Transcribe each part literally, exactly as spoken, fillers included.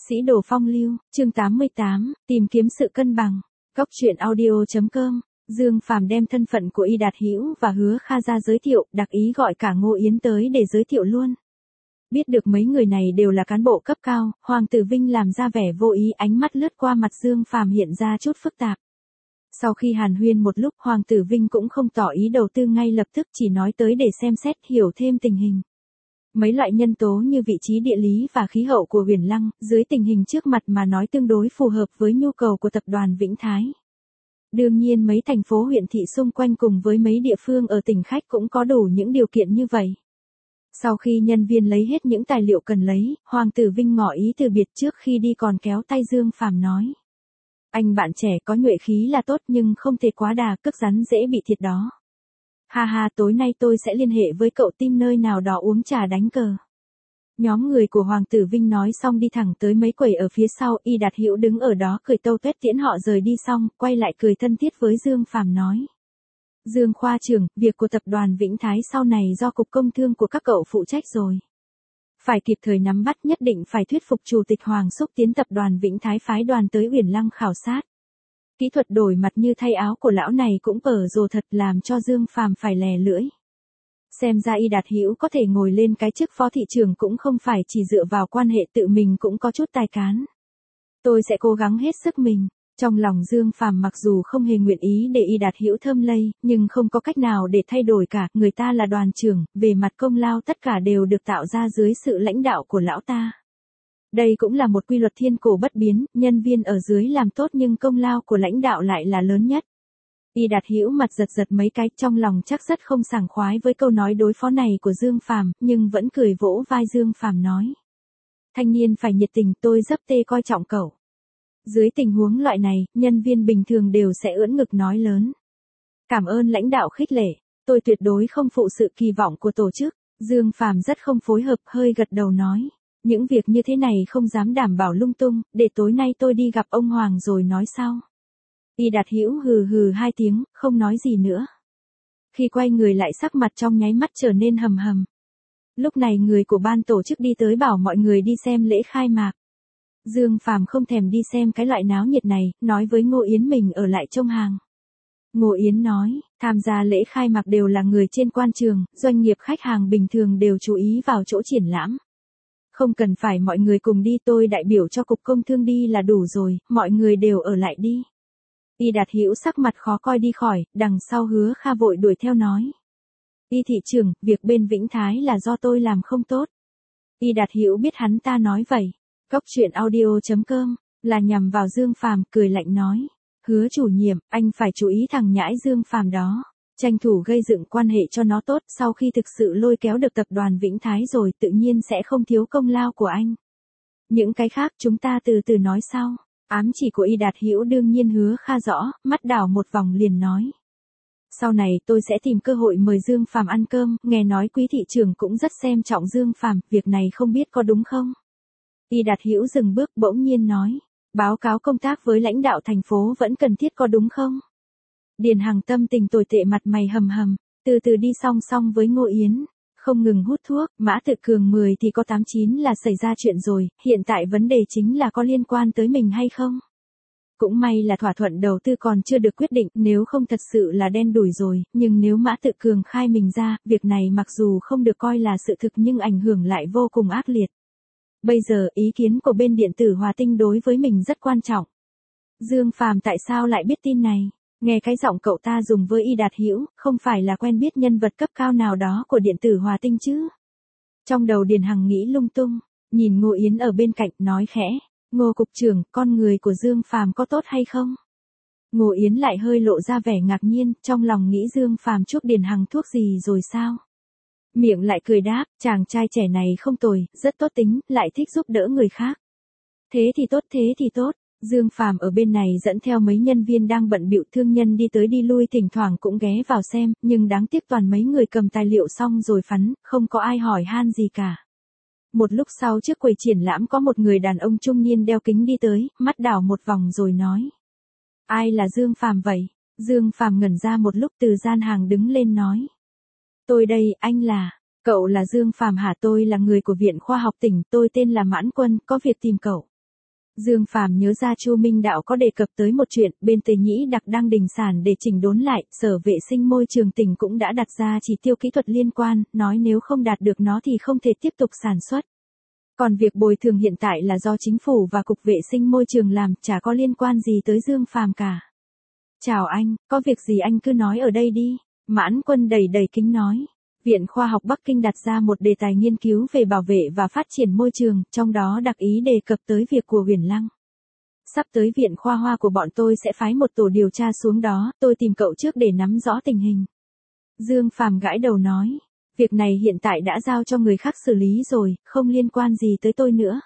Sĩ đồ phong lưu, chương tám mươi tám, tìm kiếm sự cân bằng. Góc truyện audio chấm com. Dương Phàm đem thân phận của Y Đạt Hữu và Hứa Kha ra giới thiệu, đặc ý gọi cả Ngô Yến tới để giới thiệu luôn. Biết được mấy người này đều là cán bộ cấp cao, Hoàng Tử Vinh làm ra vẻ vô ý, ánh mắt lướt qua mặt Dương Phàm hiện ra chút phức tạp. Sau khi hàn huyên một lúc, Hoàng Tử Vinh cũng không tỏ ý đầu tư ngay lập tức, chỉ nói tới để xem xét hiểu thêm tình hình. Mấy loại nhân tố như vị trí địa lý và khí hậu của Huyền Lăng, dưới tình hình trước mặt mà nói tương đối phù hợp với nhu cầu của tập đoàn Vĩnh Thái. Đương nhiên mấy thành phố huyện thị xung quanh cùng với mấy địa phương ở tỉnh khách cũng có đủ những điều kiện như vậy. Sau khi nhân viên lấy hết những tài liệu cần lấy, Hoàng Tử Vinh ngỏ ý từ biệt trước khi đi còn kéo tay Dương Phàm nói. Anh bạn trẻ có nhuệ khí là tốt nhưng không thể quá đà, cước rắn dễ bị thiệt đó. Ha ha, tối nay tôi sẽ liên hệ với cậu tìm nơi nào đó uống trà đánh cờ. Nhóm người của Hoàng Tử Vinh nói xong đi thẳng tới mấy quầy ở phía sau, Y Đạt Hữu đứng ở đó cười tâu tuét tiễn họ rời đi xong, quay lại cười thân thiết với Dương Phàm nói. Dương khoa trưởng, việc của tập đoàn Vĩnh Thái sau này do cục công thương của các cậu phụ trách rồi. Phải kịp thời nắm bắt, nhất định phải thuyết phục chủ tịch Hoàng xúc tiến tập đoàn Vĩnh Thái phái đoàn tới Huyền Lăng khảo sát. Kỹ thuật đổi mặt như thay áo của lão này cũng bở rồ thật, làm cho Dương Phàm phải lè lưỡi. Xem ra Y Đạt Hữu có thể ngồi lên cái chức phó thị trưởng cũng không phải chỉ dựa vào quan hệ, tự mình cũng có chút tài cán. Tôi sẽ cố gắng hết sức mình. Trong lòng Dương Phàm mặc dù không hề nguyện ý để Y Đạt Hữu thơm lây, nhưng không có cách nào để thay đổi cả, người ta là đoàn trưởng, về mặt công lao tất cả đều được tạo ra dưới sự lãnh đạo của lão ta. Đây cũng là một quy luật thiên cổ bất biến, nhân viên ở dưới làm tốt nhưng công lao của lãnh đạo lại là lớn nhất. Y Đạt Hữu mặt giật giật mấy cái, trong lòng chắc rất không sảng khoái với câu nói đối phó này của Dương Phàm, nhưng vẫn cười vỗ vai Dương Phàm nói. Thanh niên phải nhiệt tình, tôi rất tê coi trọng cậu. Dưới tình huống loại này, nhân viên bình thường đều sẽ ưỡn ngực nói lớn. Cảm ơn lãnh đạo khích lệ, tôi tuyệt đối không phụ sự kỳ vọng của tổ chức. Dương Phàm rất không phối hợp, hơi gật đầu nói. Những việc như thế này không dám đảm bảo lung tung, để tối nay tôi đi gặp ông Hoàng rồi nói sau. Y Đạt Hữu hừ hừ hai tiếng, không nói gì nữa. Khi quay người lại sắc mặt trong nháy mắt trở nên hầm hầm. Lúc này người của ban tổ chức đi tới bảo mọi người đi xem lễ khai mạc. Dương Phàm không thèm đi xem cái loại náo nhiệt này, nói với Ngô Yến mình ở lại trông hàng. Ngô Yến nói, tham gia lễ khai mạc đều là người trên quan trường, doanh nghiệp khách hàng bình thường đều chú ý vào chỗ triển lãm. Không cần phải mọi người cùng đi, tôi đại biểu cho cục công thương đi là đủ rồi, mọi người đều ở lại đi. Y Đạt Hữu sắc mặt khó coi đi khỏi, đằng sau Hứa Kha vội đuổi theo nói. Y thị trưởng, việc bên Vĩnh Thái là do tôi làm không tốt. Y Đạt Hữu biết hắn ta nói vậy. Góc truyện audio chấm com, là nhằm vào Dương Phàm, cười lạnh nói. Hứa chủ nhiệm, anh phải chú ý thằng nhãi Dương Phàm đó. Tranh thủ gây dựng quan hệ cho nó tốt, sau khi thực sự lôi kéo được tập đoàn Vĩnh Thái rồi tự nhiên sẽ không thiếu công lao của anh. Những cái khác chúng ta từ từ nói sau. Ám chỉ của Y Đạt Hữu đương nhiên Hứa Kha rõ, mắt đảo một vòng liền nói. Sau này tôi sẽ tìm cơ hội mời Dương Phàm ăn cơm, nghe nói quý thị trưởng cũng rất xem trọng Dương Phàm, việc này không biết có đúng không? Y Đạt Hữu dừng bước bỗng nhiên nói. Báo cáo công tác với lãnh đạo thành phố vẫn cần thiết có đúng không? Điền Hằng tâm tình tồi tệ, mặt mày hầm hầm, từ từ đi song song với Ngô Yến. Không ngừng hút thuốc, Mã Tự Cường mười thì có tám chín là xảy ra chuyện rồi, hiện tại vấn đề chính là có liên quan tới mình hay không? Cũng may là thỏa thuận đầu tư còn chưa được quyết định, nếu không thật sự là đen đủi rồi, nhưng nếu Mã Tự Cường khai mình ra, việc này mặc dù không được coi là sự thực nhưng ảnh hưởng lại vô cùng ác liệt. Bây giờ ý kiến của bên điện tử Hòa Tinh đối với mình rất quan trọng. Dương Phàm tại sao lại biết tin này? Nghe cái giọng cậu ta dùng với Y Đạt Hữu, không phải là quen biết nhân vật cấp cao nào đó của điện tử Hòa Tinh chứ? Trong đầu Điền Hằng nghĩ lung tung, nhìn Ngô Yến ở bên cạnh nói khẽ, Ngô cục trưởng, con người của Dương Phàm có tốt hay không? Ngô Yến lại hơi lộ ra vẻ ngạc nhiên, trong lòng nghĩ Dương Phàm chuốc Điền Hằng thuốc gì rồi sao? Miệng lại cười đáp, chàng trai trẻ này không tồi, rất tốt tính, lại thích giúp đỡ người khác. Thế thì tốt, thế thì tốt. Dương Phàm ở bên này dẫn theo mấy nhân viên đang bận bịu, thương nhân đi tới đi lui thỉnh thoảng cũng ghé vào xem, nhưng đáng tiếc toàn mấy người cầm tài liệu xong rồi phắn, không có ai hỏi han gì cả. Một lúc sau trước quầy triển lãm có một người đàn ông trung niên đeo kính đi tới, mắt đảo một vòng rồi nói. Ai là Dương Phàm vậy? Dương Phàm ngẩn ra một lúc từ gian hàng đứng lên nói. Tôi đây, anh là, cậu là Dương Phàm hả? Tôi là người của Viện Khoa học tỉnh, tôi tên là Mãn Quân, có việc tìm cậu. Dương Phàm nhớ ra Chu Minh Đạo có đề cập tới một chuyện, bên Tề Nhĩ Đặc đang đình sản để chỉnh đốn lại, Sở Vệ sinh Môi trường tỉnh cũng đã đặt ra chỉ tiêu kỹ thuật liên quan, nói nếu không đạt được nó thì không thể tiếp tục sản xuất. Còn việc bồi thường hiện tại là do chính phủ và Cục Vệ sinh Môi trường làm, chả có liên quan gì tới Dương Phàm cả. Chào anh, có việc gì anh cứ nói ở đây đi, Mãn Quân đầy đầy kính nói. Viện Khoa học Bắc Kinh đặt ra một đề tài nghiên cứu về bảo vệ và phát triển môi trường, trong đó đặc ý đề cập tới việc của Huyền Lăng. Sắp tới Viện Khoa Hoa của bọn tôi sẽ phái một tổ điều tra xuống đó, tôi tìm cậu trước để nắm rõ tình hình. Dương Phàm gãi đầu nói, việc này hiện tại đã giao cho người khác xử lý rồi, không liên quan gì tới tôi nữa.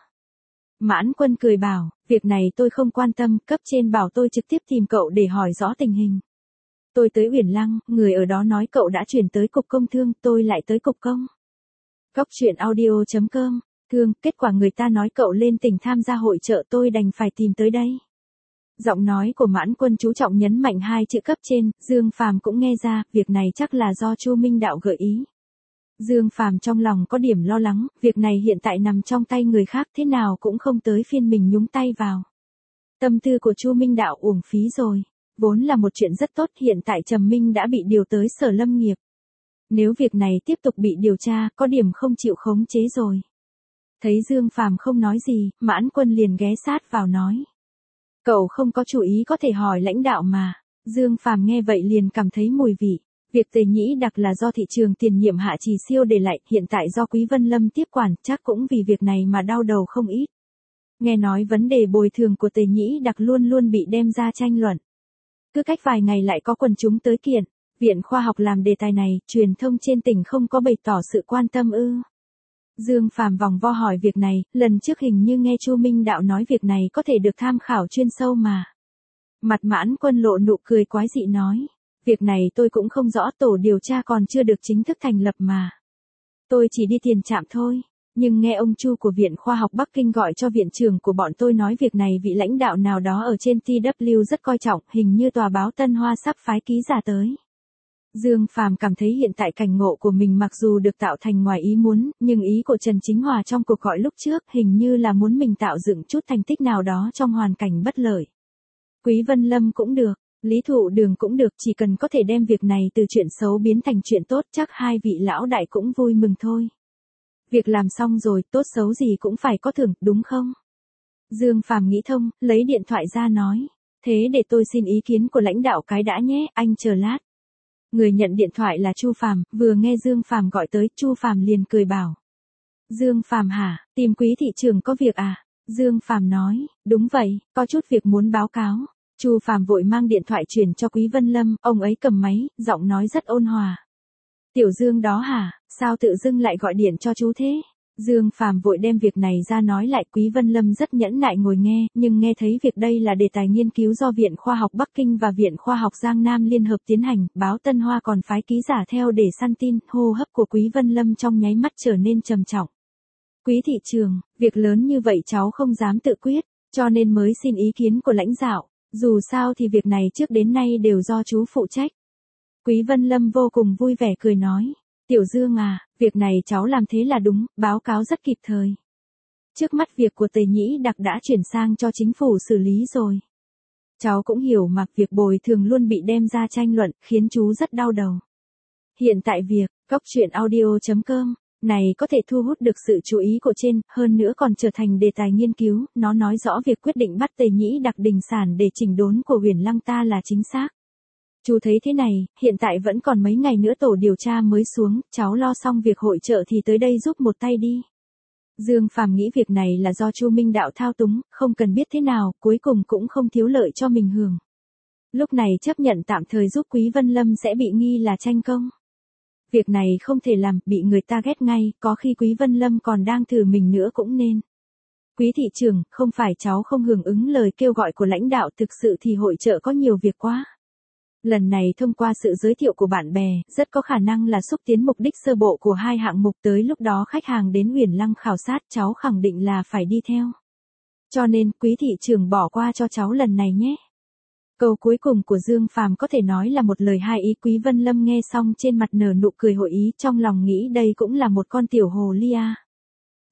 Mãn Quân cười bảo, việc này tôi không quan tâm, cấp trên bảo tôi trực tiếp tìm cậu để hỏi rõ tình hình. Tôi tới Uyển Lăng, người ở đó nói cậu đã chuyển tới Cục Công Thương, tôi lại tới Cục Công. Góc truyện audio chấm com, thương, kết quả người ta nói cậu lên tỉnh tham gia hội chợ, tôi đành phải tìm tới đây. Giọng nói của Mãn Quân chú trọng nhấn mạnh hai chữ cấp trên, Dương Phàm cũng nghe ra, việc này chắc là do Chu Minh Đạo gợi ý. Dương Phàm trong lòng có điểm lo lắng, việc này hiện tại nằm trong tay người khác, thế nào cũng không tới phiên mình nhúng tay vào. Tâm tư của Chu Minh Đạo uổng phí rồi. Vốn là một chuyện rất tốt, hiện tại Trầm Minh đã bị điều tới Sở Lâm nghiệp. Nếu việc này tiếp tục bị điều tra, có điểm không chịu khống chế rồi. Thấy Dương Phàm không nói gì, Mãn Quân liền ghé sát vào nói. Cậu không có chủ ý có thể hỏi lãnh đạo mà. Dương Phàm nghe vậy liền cảm thấy mùi vị. Việc Tề Nhĩ Đặc là do thị trường tiền nhiệm Hạ Trì Siêu để lại, hiện tại do Quý Vân Lâm tiếp quản, chắc cũng vì việc này mà đau đầu không ít. Nghe nói vấn đề bồi thường của Tề Nhĩ Đặc luôn luôn bị đem ra tranh luận. Cứ cách vài ngày lại có quần chúng tới kiện, Viện Khoa học làm đề tài này, truyền thông trên tỉnh không có bày tỏ sự quan tâm ư. Dương Phàm vòng vo hỏi việc này, lần trước hình như nghe Chu Minh Đạo nói việc này có thể được tham khảo chuyên sâu mà. Mặt Mãn Quân lộ nụ cười quái dị nói, việc này tôi cũng không rõ, tổ điều tra còn chưa được chính thức thành lập mà. Tôi chỉ đi tiền trạm thôi. Nhưng nghe ông Chu của Viện Khoa học Bắc Kinh gọi cho viện trưởng của bọn tôi nói việc này vị lãnh đạo nào đó ở trên tê vê rất coi trọng, hình như tòa báo Tân Hoa sắp phái ký giả tới. Dương Phàm cảm thấy hiện tại cảnh ngộ của mình mặc dù được tạo thành ngoài ý muốn, nhưng ý của Trần Chính Hòa trong cuộc gọi lúc trước hình như là muốn mình tạo dựng chút thành tích nào đó trong hoàn cảnh bất lợi. Quý Vân Lâm cũng được, Lý Thụ Đường cũng được, chỉ cần có thể đem việc này từ chuyện xấu biến thành chuyện tốt, chắc hai vị lão đại cũng vui mừng thôi. Việc làm xong rồi, tốt xấu gì cũng phải có thưởng, đúng không? Dương Phàm nghĩ thông, lấy điện thoại ra nói. Thế để tôi xin ý kiến của lãnh đạo cái đã nhé, anh chờ lát. Người nhận điện thoại là Chu Phàm, vừa nghe Dương Phàm gọi tới, Chu Phàm liền cười bảo. Dương Phàm hả, tìm Quý thị trường có việc à? Dương Phàm nói, đúng vậy, có chút việc muốn báo cáo. Chu Phàm vội mang điện thoại chuyển cho Quý Vân Lâm, ông ấy cầm máy, giọng nói rất ôn hòa. Tiểu Dương đó hả, sao tự dưng lại gọi điện cho chú thế? Dương Phàm vội đem việc này ra nói lại, Quý Vân Lâm rất nhẫn nại ngồi nghe, nhưng nghe thấy việc đây là đề tài nghiên cứu do Viện Khoa học Bắc Kinh và Viện Khoa học Giang Nam liên hợp tiến hành, báo Tân Hoa còn phái ký giả theo để săn tin, hô hấp của Quý Vân Lâm trong nháy mắt trở nên trầm trọng. Quý thị trường, việc lớn như vậy cháu không dám tự quyết, cho nên mới xin ý kiến của lãnh đạo, dù sao thì việc này trước đến nay đều do chú phụ trách. Quý Vân Lâm vô cùng vui vẻ cười nói, Tiểu Dương à, việc này cháu làm thế là đúng, báo cáo rất kịp thời. Trước mắt việc của Tề Nhĩ Đặc đã chuyển sang cho chính phủ xử lý rồi. Cháu cũng hiểu mà, việc bồi thường luôn bị đem ra tranh luận, khiến chú rất đau đầu. Hiện tại việc, góc truyện audio chấm com, này có thể thu hút được sự chú ý của trên, hơn nữa còn trở thành đề tài nghiên cứu, nó nói rõ việc quyết định bắt Tề Nhĩ Đặc đình sản để chỉnh đốn của Huyền Lăng ta là chính xác. Chú thấy thế này, hiện tại vẫn còn mấy ngày nữa tổ điều tra mới xuống, cháu lo xong việc hội chợ thì tới đây giúp một tay đi. Dương Phàm nghĩ việc này là do Chu Minh Đạo thao túng, không cần biết thế nào, cuối cùng cũng không thiếu lợi cho mình hưởng. Lúc này chấp nhận tạm thời giúp Quý Vân Lâm sẽ bị nghi là tranh công. Việc này không thể làm, bị người ta ghét ngay, có khi Quý Vân Lâm còn đang thử mình nữa cũng nên. Quý thị trường, không phải cháu không hưởng ứng lời kêu gọi của lãnh đạo, thực sự thì hội chợ có nhiều việc quá. Lần này thông qua sự giới thiệu của bạn bè, rất có khả năng là xúc tiến mục đích sơ bộ của hai hạng mục, tới lúc đó khách hàng đến Uyển Lăng khảo sát, cháu khẳng định là phải đi theo. Cho nên, Quý thị trường bỏ qua cho cháu lần này nhé. Câu cuối cùng của Dương Phàm có thể nói là một lời hai ý. Quý Vân Lâm nghe xong trên mặt nở nụ cười hội ý, trong lòng nghĩ đây cũng là một con tiểu hồ ly à.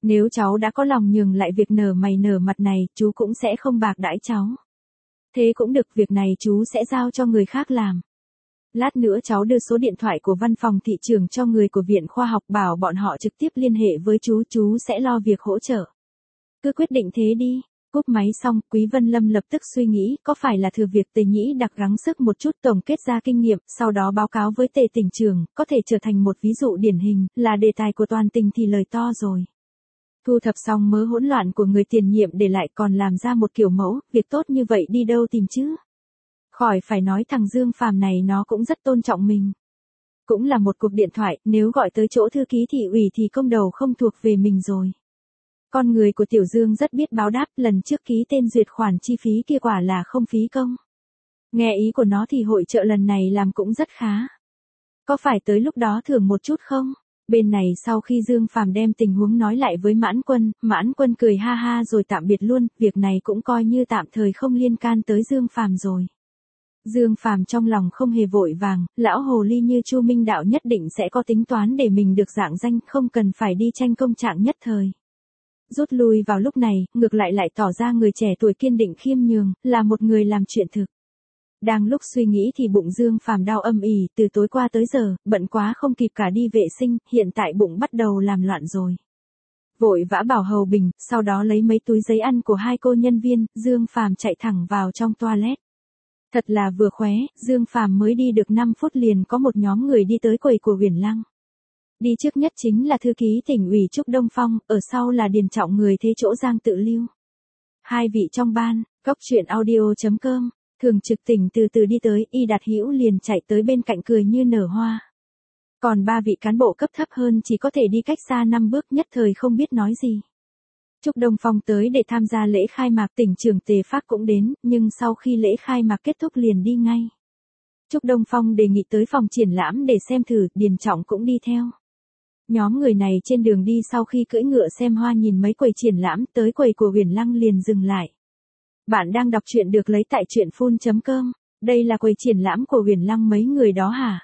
Nếu cháu đã có lòng nhường lại việc nở mày nở mặt này, chú cũng sẽ không bạc đãi cháu. Thế cũng được, việc này chú sẽ giao cho người khác làm. Lát nữa cháu đưa số điện thoại của văn phòng thị trường cho người của viện khoa học, bảo bọn họ trực tiếp liên hệ với chú, chú sẽ lo việc hỗ trợ. Cứ quyết định thế đi. Cúp máy xong, Quý Vân Lâm lập tức suy nghĩ, có phải là thừa việc Tề Nhĩ Đặc gắng sức một chút tổng kết ra kinh nghiệm, sau đó báo cáo với Tề tỉnh trưởng, có thể trở thành một ví dụ điển hình, là đề tài của toàn tỉnh thì lời to rồi. Thu thập xong mớ hỗn loạn của người tiền nhiệm để lại, còn làm ra một kiểu mẫu, việc tốt như vậy đi đâu tìm chứ? Khỏi phải nói, thằng Dương Phàm này nó cũng rất tôn trọng mình. Cũng là một cuộc điện thoại, nếu gọi tới chỗ thư ký thị ủy thì công đầu không thuộc về mình rồi. Con người của Tiểu Dương rất biết báo đáp, lần trước ký tên duyệt khoản chi phí kia quả là không phí công. Nghe ý của nó thì hội chợ lần này làm cũng rất khá. Có phải tới lúc đó thưởng một chút không? Bên này sau khi Dương Phàm đem tình huống nói lại với Mãn Quân, Mãn Quân cười ha ha rồi tạm biệt luôn, việc này cũng coi như tạm thời không liên can tới Dương Phàm rồi. Dương Phàm trong lòng không hề vội vàng, lão hồ ly như Chu Minh Đạo nhất định sẽ có tính toán để mình được dạng danh, không cần phải đi tranh công trạng nhất thời. Rút lui vào lúc này, ngược lại lại tỏ ra người trẻ tuổi kiên định khiêm nhường, là một người làm chuyện thực. Đang lúc suy nghĩ thì bụng Dương Phàm đau âm ỉ, từ tối qua tới giờ, bận quá không kịp cả đi vệ sinh, hiện tại bụng bắt đầu làm loạn rồi. Vội vã bảo Hầu Bình, sau đó lấy mấy túi giấy ăn của hai cô nhân viên, Dương Phàm chạy thẳng vào trong toilet. Thật là vừa khóe, Dương Phàm mới đi được năm phút liền có một nhóm người đi tới quầy của Huyền Lăng. Đi trước nhất chính là thư ký tỉnh ủy Trúc Đông Phong, ở sau là Điền Trọng người thế chỗ Giang Tự Lưu. Hai vị trong ban, góc truyện audio chấm com, thường trực tỉnh từ từ đi tới, Y Đạt Hữu liền chạy tới bên cạnh cười như nở hoa. Còn ba vị cán bộ cấp thấp hơn chỉ có thể đi cách xa năm bước, nhất thời không biết nói gì. Trúc Đông Phong tới để tham gia lễ khai mạc, tỉnh trưởng Tề Phác cũng đến, nhưng sau khi lễ khai mạc kết thúc liền đi ngay. Trúc Đông Phong đề nghị tới phòng triển lãm để xem thử, Điền Trọng cũng đi theo. Nhóm người này trên đường đi sau khi cưỡi ngựa xem hoa nhìn mấy quầy triển lãm, tới quầy của Huyền Lăng liền dừng lại. Bạn đang đọc truyện được lấy tại truyện phun chấm com, đây là quầy triển lãm của Huyền Lăng mấy người đó hả?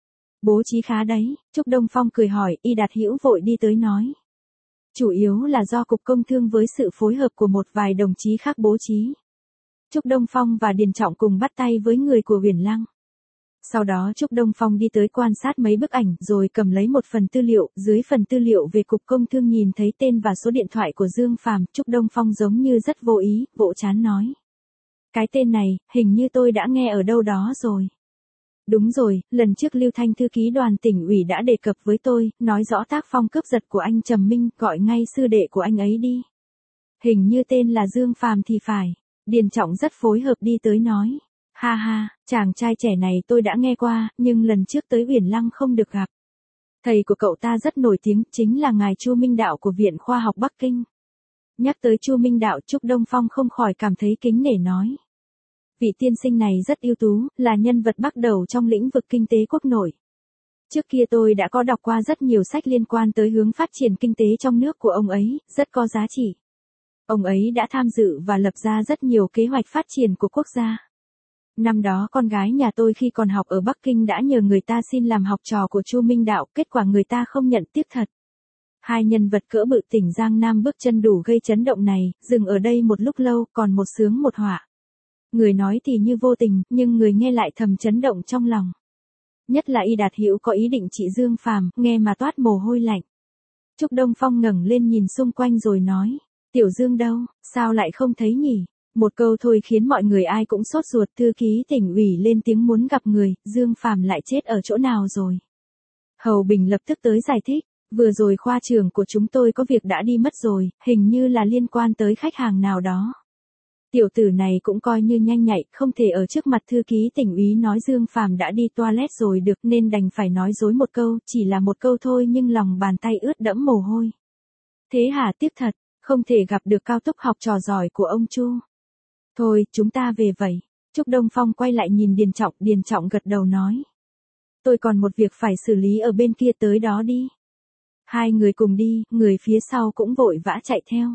Bố trí khá đấy, Trúc Đông Phong cười hỏi, Y Đạt Hữu vội đi tới nói. Chủ yếu là do Cục Công Thương với sự phối hợp của một vài đồng chí khác bố trí. Trúc Đông Phong và Điền Trọng cùng bắt tay với người của Huyền Lăng. Sau đó Trúc Đông Phong đi tới quan sát mấy bức ảnh rồi cầm lấy một phần tư liệu, dưới phần tư liệu về Cục Công Thương nhìn thấy tên và số điện thoại của Dương Phàm, Trúc Đông Phong giống như rất vô ý, vỗ trán nói. Cái tên này, hình như tôi đã nghe ở đâu đó rồi. Đúng rồi, lần trước Lưu Thanh thư ký đoàn tỉnh ủy đã đề cập với tôi, nói rõ tác phong cướp giật của anh Trầm Minh, gọi ngay sư đệ của anh ấy đi. Hình như tên là Dương Phàm thì phải. Điền Trọng rất phối hợp đi tới nói. Ha ha, chàng trai trẻ này tôi đã nghe qua, nhưng lần trước tới Huyền Lăng không được gặp. Thầy của cậu ta rất nổi tiếng, chính là ngài Chu Minh Đạo của Viện Khoa học Bắc Kinh. Nhắc tới Chu Minh Đạo, Trúc Đông Phong không khỏi cảm thấy kính nể nói. Vị tiên sinh này rất ưu tú, là nhân vật bắt đầu trong lĩnh vực kinh tế quốc nội. Trước kia tôi đã có đọc qua rất nhiều sách liên quan tới hướng phát triển kinh tế trong nước của ông ấy, rất có giá trị. Ông ấy đã tham dự và lập ra rất nhiều kế hoạch phát triển của quốc gia. Năm đó con gái nhà tôi khi còn học ở Bắc Kinh đã nhờ người ta xin làm học trò của Chu Minh Đạo, kết quả người ta không nhận tiếc thật. Hai nhân vật cỡ bự tỉnh Giang Nam bước chân đủ gây chấn động này, dừng ở đây một lúc lâu, còn một sướng một họa. Người nói thì như vô tình, nhưng người nghe lại thầm chấn động trong lòng. Nhất là Y Đạt Hữu có ý định trị Dương Phàm, nghe mà toát mồ hôi lạnh. Trúc Đông Phong ngẩng lên nhìn xung quanh rồi nói, Tiểu Dương đâu, sao lại không thấy nhỉ? Một câu thôi khiến mọi người ai cũng sốt ruột, thư ký tỉnh ủy lên tiếng muốn gặp người, Dương Phàm lại chết ở chỗ nào rồi? Hầu Bình lập tức tới giải thích, vừa rồi khoa trưởng của chúng tôi có việc đã đi mất rồi, hình như là liên quan tới khách hàng nào đó. Tiểu tử này cũng coi như nhanh nhạy, không thể ở trước mặt thư ký tỉnh ủy nói Dương Phàm đã đi toilet rồi được, nên đành phải nói dối một câu, chỉ là một câu thôi nhưng lòng bàn tay ướt đẫm mồ hôi. Thế hả, tiếc thật, không thể gặp được cao túc học trò giỏi của ông Chu. Thôi, chúng ta về vậy. Trúc Đông Phong quay lại nhìn Điền Trọng, Điền Trọng gật đầu nói. Tôi còn một việc phải xử lý ở bên kia, tới đó đi. Hai người cùng đi, người phía sau cũng vội vã chạy theo.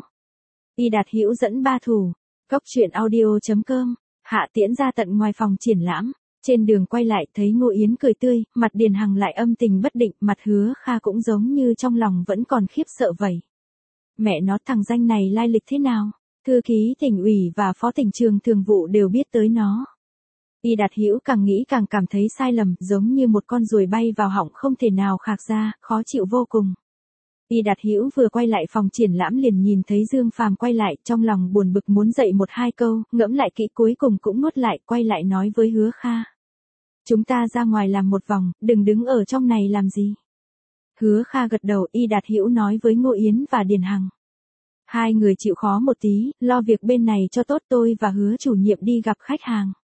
Y Đạt Hữu dẫn ba thủ. Góc truyện audio chấm com, Hạ Tiễn ra tận ngoài phòng triển lãm. Trên đường quay lại thấy Ngô Yến cười tươi, mặt Điền Hằng lại âm tình bất định, mặt Hứa Kha cũng giống như trong lòng vẫn còn khiếp sợ vậy. Mẹ nó, thằng danh này lai lịch thế nào? Thư ký tỉnh ủy và phó tỉnh trường thường vụ đều biết tới nó. Y Đạt Hữu càng nghĩ càng cảm thấy sai lầm, giống như một con ruồi bay vào họng không thể nào khạc ra, khó chịu vô cùng. Y Đạt Hữu vừa quay lại phòng triển lãm liền nhìn thấy Dương Phàm quay lại, trong lòng buồn bực muốn dạy một hai câu, ngẫm lại kỹ cuối cùng cũng nuốt lại, quay lại nói với Hứa Kha. Chúng ta ra ngoài làm một vòng, đừng đứng ở trong này làm gì. Hứa Kha gật đầu. Y Đạt Hữu nói với Ngô Yến và Điền Hằng. Hai người chịu khó một tí, lo việc bên này cho tốt, tôi và Hứa chủ nhiệm đi gặp khách hàng.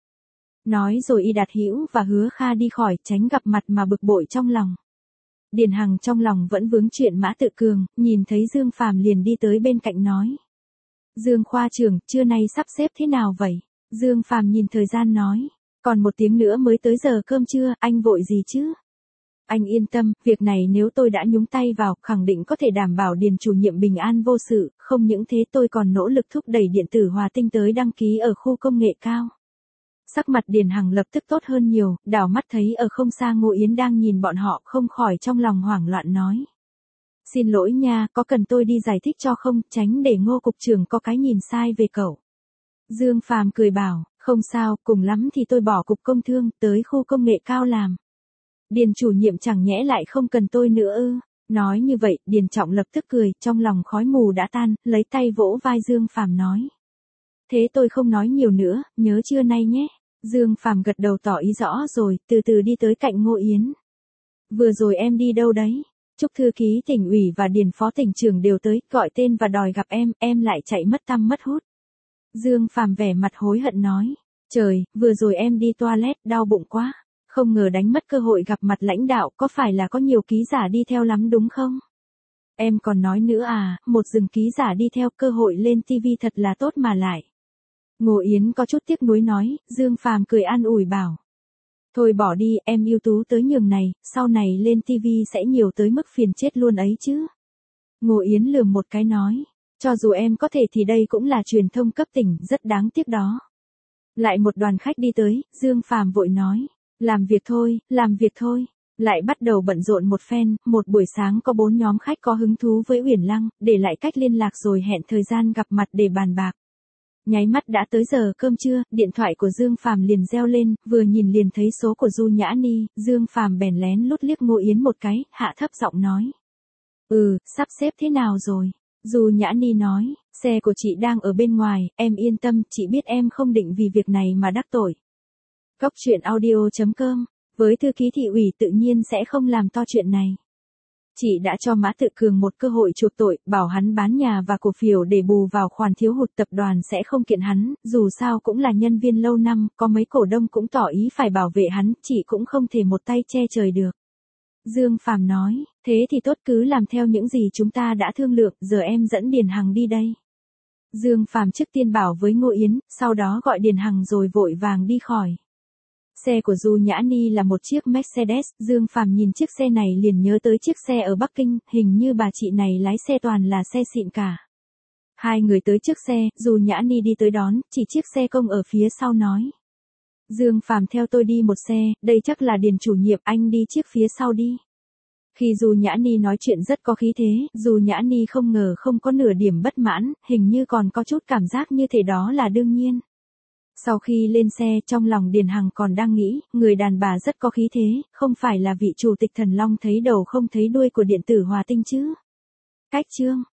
Nói rồi Y Đạt Hữu và Hứa Kha đi khỏi, tránh gặp mặt mà bực bội trong lòng. Điền Hằng trong lòng vẫn vướng chuyện Mã Tự Cường, nhìn thấy Dương Phàm liền đi tới bên cạnh nói. Dương khoa trưởng, trưa nay sắp xếp thế nào vậy? Dương Phàm nhìn thời gian nói. Còn một tiếng nữa mới tới giờ cơm trưa, anh vội gì chứ? Anh yên tâm, việc này nếu tôi đã nhúng tay vào, khẳng định có thể đảm bảo Điền chủ nhiệm bình an vô sự, không những thế tôi còn nỗ lực thúc đẩy điện tử Hòa Tinh tới đăng ký ở khu công nghệ cao. Sắc mặt Điền Hằng lập tức tốt hơn nhiều, đảo mắt thấy ở không xa Ngô Yến đang nhìn bọn họ, không khỏi trong lòng hoảng loạn nói. Xin lỗi nha, có cần tôi đi giải thích cho không, tránh để Ngô cục trưởng có cái nhìn sai về cậu. Dương Phàm cười bảo, không sao, cùng lắm thì tôi bỏ cục công thương, tới khu công nghệ cao làm. Điền chủ nhiệm chẳng nhẽ lại không cần tôi nữa ư? Nói như vậy, Điền Trọng lập tức cười, trong lòng khói mù đã tan, lấy tay vỗ vai Dương Phàm nói. Thế tôi không nói nhiều nữa, nhớ trưa nay nhé. Dương Phàm gật đầu tỏ ý rõ rồi, từ từ đi tới cạnh Ngô Yến. Vừa rồi em đi đâu đấy? Trúc thư ký tỉnh ủy và Điền phó tỉnh trưởng đều tới, gọi tên và đòi gặp em, em lại chạy mất tăm mất hút. Dương Phàm vẻ mặt hối hận nói. Trời, vừa rồi em đi toilet, đau bụng quá. Không ngờ đánh mất cơ hội gặp mặt lãnh đạo, có phải là có nhiều ký giả đi theo lắm đúng không? Em còn nói nữa à, một rừng ký giả đi theo, cơ hội lên tivi thật là tốt mà lại. Ngô Yến có chút tiếc nuối nói. Dương Phàm cười an ủi bảo. Thôi bỏ đi, em ưu tú tới nhường này, sau này lên tivi sẽ nhiều tới mức phiền chết luôn ấy chứ. Ngô Yến lườm một cái nói. Cho dù em có thể thì đây cũng là truyền thông cấp tỉnh, rất đáng tiếc đó. Lại một đoàn khách đi tới, Dương Phàm vội nói. Làm việc thôi, làm việc thôi. Lại bắt đầu bận rộn một phen, một buổi sáng có bốn nhóm khách có hứng thú với Uyển Lăng, để lại cách liên lạc rồi hẹn thời gian gặp mặt để bàn bạc. Nháy mắt đã tới giờ cơm trưa, điện thoại của Dương Phàm liền reo lên, vừa nhìn liền thấy số của Du Nhã Ni, Dương Phàm bèn lén lút liếc Ngô Yến một cái, hạ thấp giọng nói. Ừ, sắp xếp thế nào rồi? Du Nhã Ni nói, xe của chị đang ở bên ngoài, em yên tâm, chị biết em không định vì việc này mà đắc tội. Cóc truyện audio chấm com, với thư ký thị ủy tự nhiên sẽ không làm to chuyện này. Chị đã cho Mã Tự Cường một cơ hội chuộc tội, bảo hắn bán nhà và cổ phiếu để bù vào khoản thiếu hụt, tập đoàn sẽ không kiện hắn, dù sao cũng là nhân viên lâu năm, có mấy cổ đông cũng tỏ ý phải bảo vệ hắn, chị cũng không thể một tay che trời được. Dương Phàm nói, thế thì tốt, cứ làm theo những gì chúng ta đã thương lượng, giờ em dẫn Điền Hằng đi đây. Dương Phàm trước tiên bảo với Ngô Yến, sau đó gọi Điền Hằng rồi vội vàng đi khỏi. Xe của Du Nhã Ni là một chiếc Mercedes, Dương Phàm nhìn chiếc xe này liền nhớ tới chiếc xe ở Bắc Kinh, hình như bà chị này lái xe toàn là xe xịn cả. Hai người tới trước xe, Du Nhã Ni đi tới đón, chỉ chiếc xe công ở phía sau nói. Dương Phàm theo tôi đi một xe, đây chắc là Điền chủ nhiệm, anh đi chiếc phía sau đi. Khi Du Nhã Ni nói chuyện rất có khí thế, Du Nhã Ni không ngờ không có nửa điểm bất mãn, hình như còn có chút cảm giác như thể đó là đương nhiên. Sau khi lên xe, trong lòng Điền Hằng còn đang nghĩ, người đàn bà rất có khí thế, không phải là vị chủ tịch Thần Long thấy đầu không thấy đuôi của điện tử Hòa Tinh chứ. Cách chương